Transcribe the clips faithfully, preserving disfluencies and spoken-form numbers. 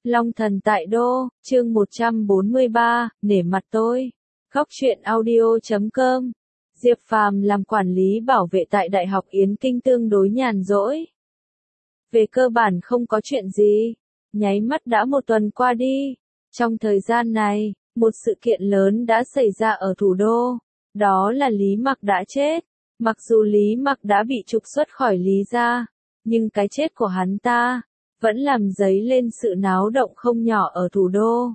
Long thần tại đô, chương một trăm bốn mươi ba, nể mặt tôi. Góc truyện audio chấm com. Diệp Phàm làm quản lý bảo vệ tại Đại học Yến Kinh tương đối nhàn rỗi. Về cơ bản không có chuyện gì, nháy mắt đã một tuần qua đi. Trong thời gian này, một sự kiện lớn đã xảy ra ở thủ đô, đó là Lý Mặc đã chết. Mặc dù Lý Mặc đã bị trục xuất khỏi Lý gia, nhưng cái chết của hắn ta vẫn làm dấy lên sự náo động không nhỏ ở thủ đô.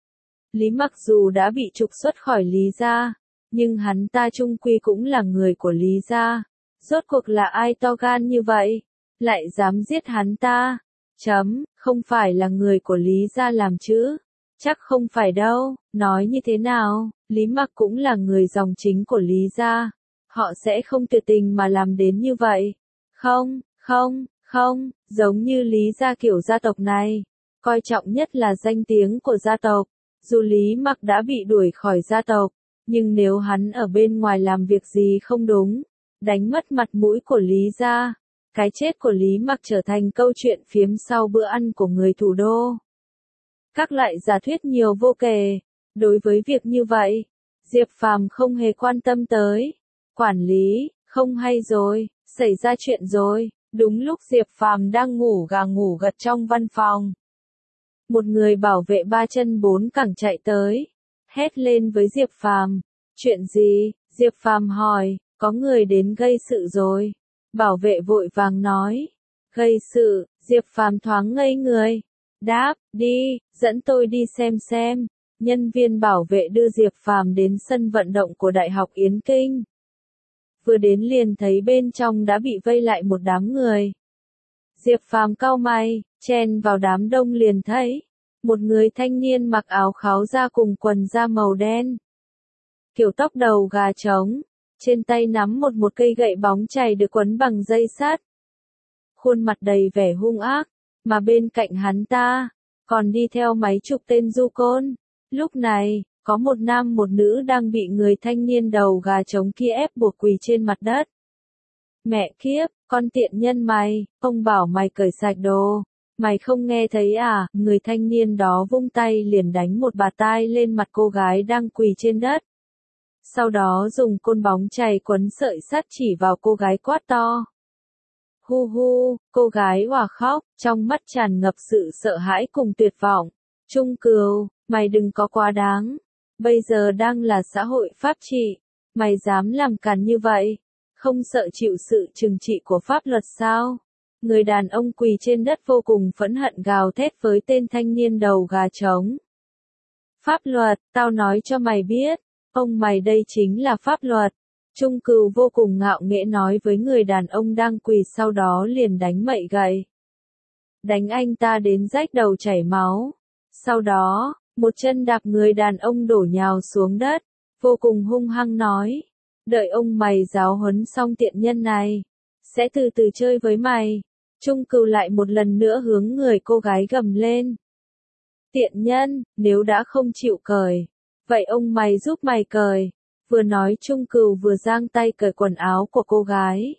Lý Mặc dù đã bị trục xuất khỏi Lý gia, nhưng hắn ta chung quy cũng là người của Lý gia. Rốt cuộc là ai to gan như vậy, lại dám giết hắn ta? Chấm, không phải là người của Lý gia làm chứ? Chắc không phải đâu, nói như thế nào, Lý Mặc cũng là người dòng chính của Lý gia. Họ sẽ không tuyệt tình mà làm đến như vậy. Không, không, không, giống như Lý gia kiểu gia tộc này, coi trọng nhất là danh tiếng của gia tộc. Dù Lý Mặc đã bị đuổi khỏi gia tộc, nhưng nếu hắn ở bên ngoài làm việc gì không đúng, đánh mất mặt mũi của Lý gia, cái chết của Lý Mặc trở thành câu chuyện phiếm sau bữa ăn của người thủ đô. Các loại giả thuyết nhiều vô kể. Đối với việc như vậy, Diệp Phàm không hề quan tâm tới. Quản lý, không hay rồi, xảy ra chuyện rồi. Đúng lúc Diệp Phàm đang ngủ gà ngủ gật trong văn phòng, một người bảo vệ ba chân bốn cẳng chạy tới, hét lên với Diệp Phàm. Chuyện gì? Diệp Phàm hỏi. Có người đến gây sự rồi. Bảo vệ vội vàng nói. Gây sự? Diệp Phàm thoáng ngây người. Đáp, đi, dẫn tôi đi xem xem. Nhân viên bảo vệ đưa Diệp Phàm đến sân vận động của Đại học Yến Kinh. Vừa đến liền thấy bên trong đã bị vây lại một đám người. Diệp Phàm cau mày, chen vào đám đông liền thấy một người thanh niên mặc áo kháo da cùng quần da màu đen, kiểu tóc đầu gà trống, trên tay nắm một một cây gậy bóng chày được quấn bằng dây sắt. Khuôn mặt đầy vẻ hung ác, mà bên cạnh hắn ta còn đi theo mấy chục tên du côn. Lúc này, có một nam một nữ đang bị người thanh niên đầu gà trống kia ép buộc quỳ trên mặt đất. Mẹ kiếp, con tiện nhân mày, ông bảo mày cởi sạch đồ, mày không nghe thấy à? Người thanh niên đó vung tay liền đánh một bạt tai lên mặt cô gái đang quỳ trên đất. Sau đó dùng côn bóng chày quấn sợi sắt chỉ vào cô gái quát to. Hu hu, cô gái òa khóc, trong mắt tràn ngập sự sợ hãi cùng tuyệt vọng. Trung Cừu, mày đừng có quá đáng. Bây giờ đang là xã hội pháp trị, mày dám làm càn như vậy, không sợ chịu sự trừng trị của pháp luật sao? Người đàn ông quỳ trên đất vô cùng phẫn hận gào thét với tên thanh niên đầu gà trống. Pháp luật, tao nói cho mày biết, ông mày đây chính là pháp luật. Trung Cừu vô cùng ngạo nghễ nói với người đàn ông đang quỳ, sau đó liền đánh mậy gậy. Đánh anh ta đến rách đầu chảy máu. Sau đó, một chân đạp người đàn ông đổ nhào xuống đất, vô cùng hung hăng nói. Đợi ông mày giáo huấn xong tiện nhân này, sẽ từ từ chơi với mày. Trung Cừu lại một lần nữa hướng người cô gái gầm lên. Tiện nhân, nếu đã không chịu cởi, vậy ông mày giúp mày cởi. Vừa nói Trung Cừu vừa giang tay cởi quần áo của cô gái.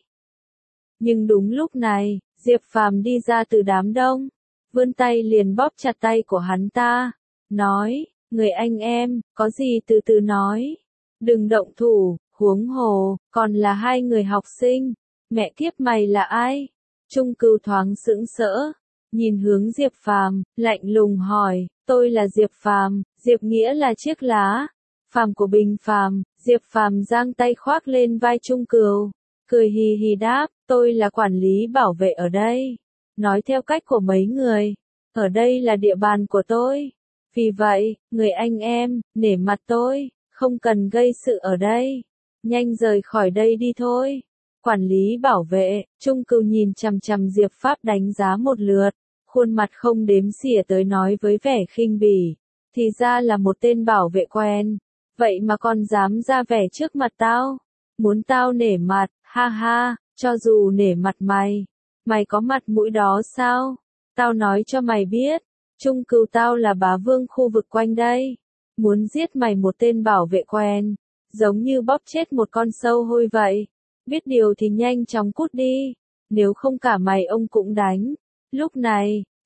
Nhưng đúng lúc này, Diệp Phàm đi ra từ đám đông, vươn tay liền bóp chặt tay của hắn ta, nói, người anh em, có gì từ từ nói, đừng động thủ, huống hồ, còn là hai người học sinh, mẹ kiếp mày là ai? Trung Cừu thoáng sững sỡ, nhìn hướng Diệp Phàm, lạnh lùng hỏi, tôi là Diệp Phàm, Diệp nghĩa là chiếc lá, Phàm của Bình Phàm. Diệp Phàm giang tay khoác lên vai Trung Cừu, cười hì hì đáp, tôi là quản lý bảo vệ ở đây. Nói theo cách của mấy người, ở đây là địa bàn của tôi. Vì vậy, người anh em, nể mặt tôi, không cần gây sự ở đây. Nhanh rời khỏi đây đi thôi. Quản lý bảo vệ, Trung Cừu nhìn chằm chằm Diệp Pháp đánh giá một lượt, khuôn mặt không đếm xỉa tới nói với vẻ khinh bỉ. Thì ra là một tên bảo vệ quen. Vậy mà còn dám ra vẻ trước mặt tao? Muốn tao nể mặt, ha ha, cho dù nể mặt mày, mày có mặt mũi đó sao? Tao nói cho mày biết, Trung Cừu tao là bá vương khu vực quanh đây. Muốn giết mày một tên bảo vệ quen, giống như bóp chết một con sâu hôi vậy. Biết điều thì nhanh chóng cút đi, nếu không cả mày ông cũng đánh. Lúc này,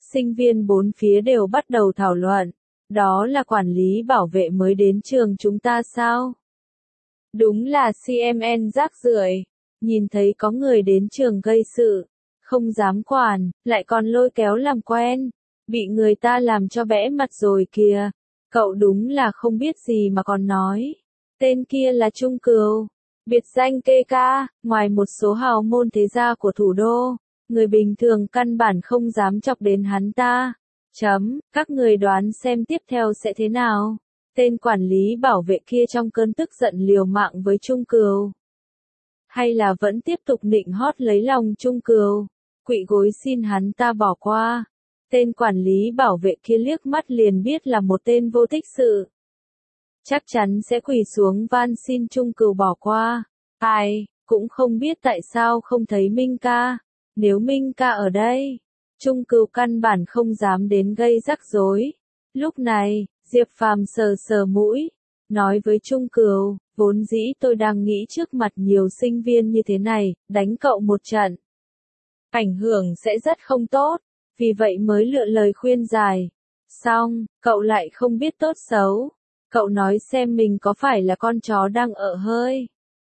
Sinh viên bốn phía đều bắt đầu thảo luận. Đó là quản lý bảo vệ mới đến trường chúng ta sao? Đúng là xê em en rác rưởi. Nhìn thấy có người đến trường gây sự, không dám quản, lại còn lôi kéo làm quen. Bị người ta làm cho bẽ mặt rồi kìa. Cậu đúng là không biết gì mà còn nói. Tên kia là Trung Cừu. Biệt danh kê ca, ngoài một số hào môn thế gia của thủ đô, người bình thường căn bản không dám chọc đến hắn ta. Chấm, các người đoán xem tiếp theo sẽ thế nào. Tên quản lý bảo vệ kia trong cơn tức giận liều mạng với Trung Cừu. Hay là vẫn tiếp tục nịnh hót lấy lòng Trung Cừu, quỵ gối xin hắn ta bỏ qua. Tên quản lý bảo vệ kia liếc mắt liền biết là một tên vô tích sự. Chắc chắn sẽ quỳ xuống van xin Trung Cừu bỏ qua. Ai, cũng không biết tại sao không thấy Minh ca. Nếu Minh ca ở đây, Trung Cừu căn bản không dám đến gây rắc rối. Lúc này, Diệp Phàm sờ sờ mũi, nói với Trung Cừu, vốn dĩ tôi đang nghĩ trước mặt nhiều sinh viên như thế này, đánh cậu một trận. Ảnh hưởng sẽ rất không tốt, vì vậy mới lựa lời khuyên giải. Xong, cậu lại không biết tốt xấu. Cậu nói xem mình có phải là con chó đang ở hơi.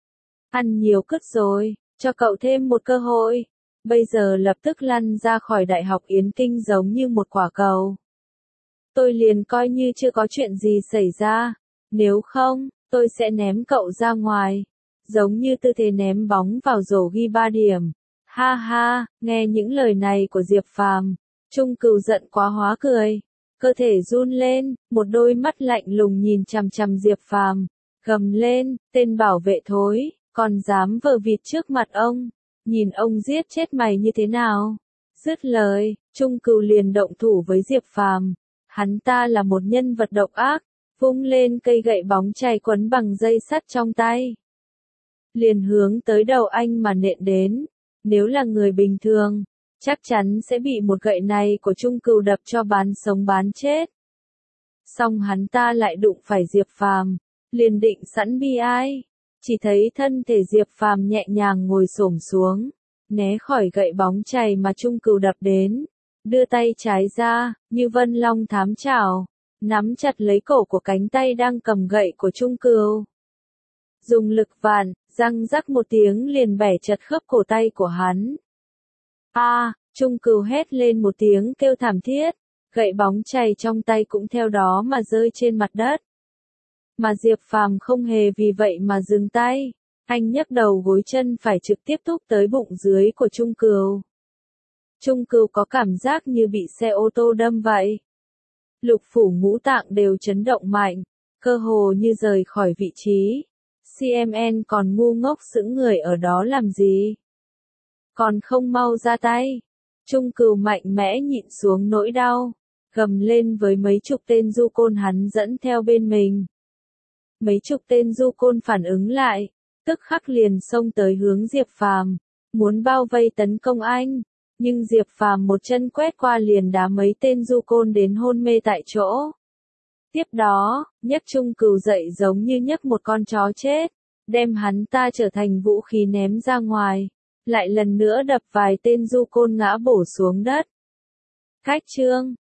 Ăn nhiều cứt rồi, cho cậu thêm một cơ hội. Bây giờ lập tức lăn ra khỏi Đại học Yến Kinh giống như một quả cầu. Tôi liền coi như chưa có chuyện gì xảy ra. Nếu không, tôi sẽ ném cậu ra ngoài. Giống như tư thế ném bóng vào rổ ghi ba điểm. Ha ha, nghe những lời này của Diệp Phàm, Trung Cừu giận quá hóa cười. Cơ thể run lên, một đôi mắt lạnh lùng nhìn chằm chằm Diệp Phàm, gầm lên, tên bảo vệ thối, còn dám vờ vịt trước mặt ông, nhìn ông giết chết mày như thế nào. Dứt lời, Trung Cừu liền động thủ với Diệp Phàm. Hắn ta là một nhân vật độc ác, vung lên cây gậy bóng chày quấn bằng dây sắt trong tay. Liền hướng tới đầu anh mà nện đến. Nếu là người bình thường, chắc chắn sẽ bị một gậy này của Trung Cừu đập cho bán sống bán chết. Song hắn ta lại đụng phải Diệp Phàm, liền định sẵn bi ai. Chỉ thấy thân thể Diệp Phàm nhẹ nhàng ngồi xổm xuống, né khỏi gậy bóng chày mà Trung Cừu đập đến, đưa tay trái ra, như Vân Long thám chảo, nắm chặt lấy cổ của cánh tay đang cầm gậy của Trung Cừu. Dùng lực vạn, răng rắc một tiếng liền bẻ chật khớp cổ tay của hắn. A, à, Trung Cừu hét lên một tiếng kêu thảm thiết, gậy bóng chày trong tay cũng theo đó mà rơi trên mặt đất. Mà Diệp Phàm không hề vì vậy mà dừng tay, anh nhấc đầu gối chân phải trực tiếp thúc tới bụng dưới của Trung Cừu. Trung Cừu có cảm giác như bị xe ô tô đâm vậy. Lục phủ ngũ tạng đều chấn động mạnh, cơ hồ như rời khỏi vị trí. xê em en còn ngu ngốc sững người ở đó làm gì? Còn không mau ra tay. Trung Cừu mạnh mẽ nhịn xuống nỗi đau, gầm lên với mấy chục tên du côn hắn dẫn theo bên mình. Mấy chục tên du côn phản ứng lại, tức khắc liền xông tới hướng Diệp Phàm, muốn bao vây tấn công anh, nhưng Diệp Phàm một chân quét qua liền đá mấy tên du côn đến hôn mê tại chỗ. Tiếp đó, nhấc Trung Cừu dậy giống như nhấc một con chó chết, đem hắn ta trở thành vũ khí ném ra ngoài, lại lần nữa đập vài tên du côn ngã bổ xuống đất. Cách chương